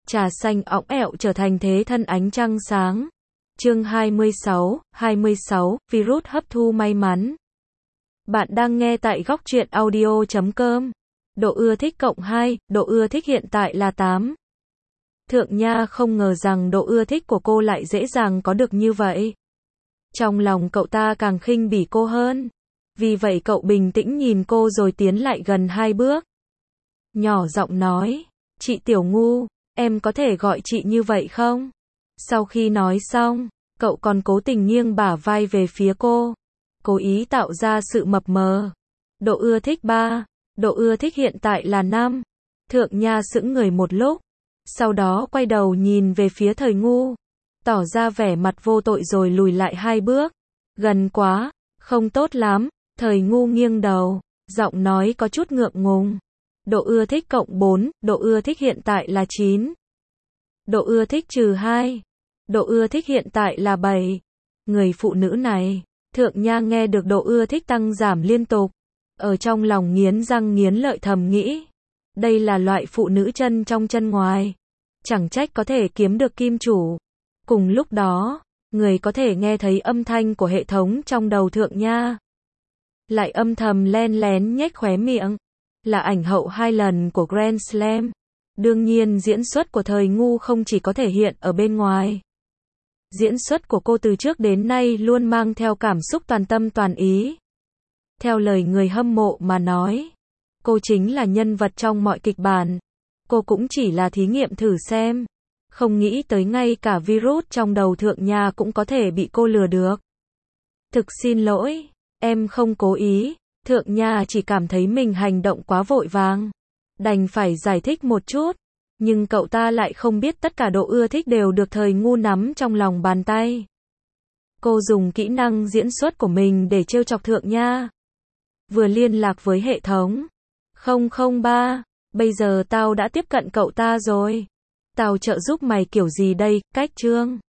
Trà xanh óng ẹo trở thành thế thân ánh trăng sáng. Chương 26, virus hấp thu may mắn. Bạn đang nghe tại góc truyện audio.com. Độ ưa thích cộng 2, độ ưa thích hiện tại là 8. Thượng Nha không ngờ rằng độ ưa thích của cô lại dễ dàng có được như vậy. Trong lòng cậu ta càng khinh bỉ cô hơn. Vì vậy cậu bình tĩnh nhìn cô rồi tiến lại gần 2 bước. Nhỏ giọng nói, chị Tiểu Ngu, em có thể gọi chị như vậy không? Sau khi nói xong, cậu còn cố tình nghiêng bả vai về phía cô, cố ý tạo ra sự mập mờ. Độ ưa thích 3, độ ưa thích hiện tại là 5. Thượng Nha sững người một lúc, sau đó quay đầu nhìn về phía Thời Ngu, tỏ ra vẻ mặt vô tội rồi lùi lại 2 bước. Gần quá, không tốt lắm. Thời Ngu nghiêng đầu, giọng nói có chút ngượng ngùng. Độ ưa thích cộng 4, độ ưa thích hiện tại là 9. Độ ưa thích trừ 2. Độ ưa thích hiện tại là 7. Người phụ nữ này, Thượng Nha nghe được độ ưa thích tăng giảm liên tục. Ở trong lòng nghiến răng nghiến lợi thầm nghĩ. Đây là loại phụ nữ chân trong chân ngoài. Chẳng trách có thể kiếm được kim chủ. Cùng lúc đó, người có thể nghe thấy âm thanh của hệ thống trong đầu Thượng Nha. Lại âm thầm len lén nhếch khóe miệng. Là ảnh hậu 2 lần của Grand Slam. Đương nhiên diễn xuất của Thời Ngu không chỉ có thể hiện ở bên ngoài. Diễn xuất của cô từ trước đến nay luôn mang theo cảm xúc toàn tâm toàn ý. Theo lời người hâm mộ mà nói, cô chính là nhân vật trong mọi kịch bản. Cô cũng chỉ là thí nghiệm thử xem. Không nghĩ tới ngay cả virus trong đầu Thượng Nha cũng có thể bị cô lừa được. Thực xin lỗi, em không cố ý. Thượng Nha chỉ cảm thấy mình hành động quá vội vàng. Đành phải giải thích một chút. Nhưng cậu ta lại không biết tất cả độ ưa thích đều được Thời Ngu nắm trong lòng bàn tay. Cô dùng kỹ năng diễn xuất của mình để trêu chọc Thượng Nha. Vừa liên lạc với hệ thống. 003, bây giờ tao đã tiếp cận cậu ta rồi. Tao trợ giúp mày kiểu gì đây, cách chương.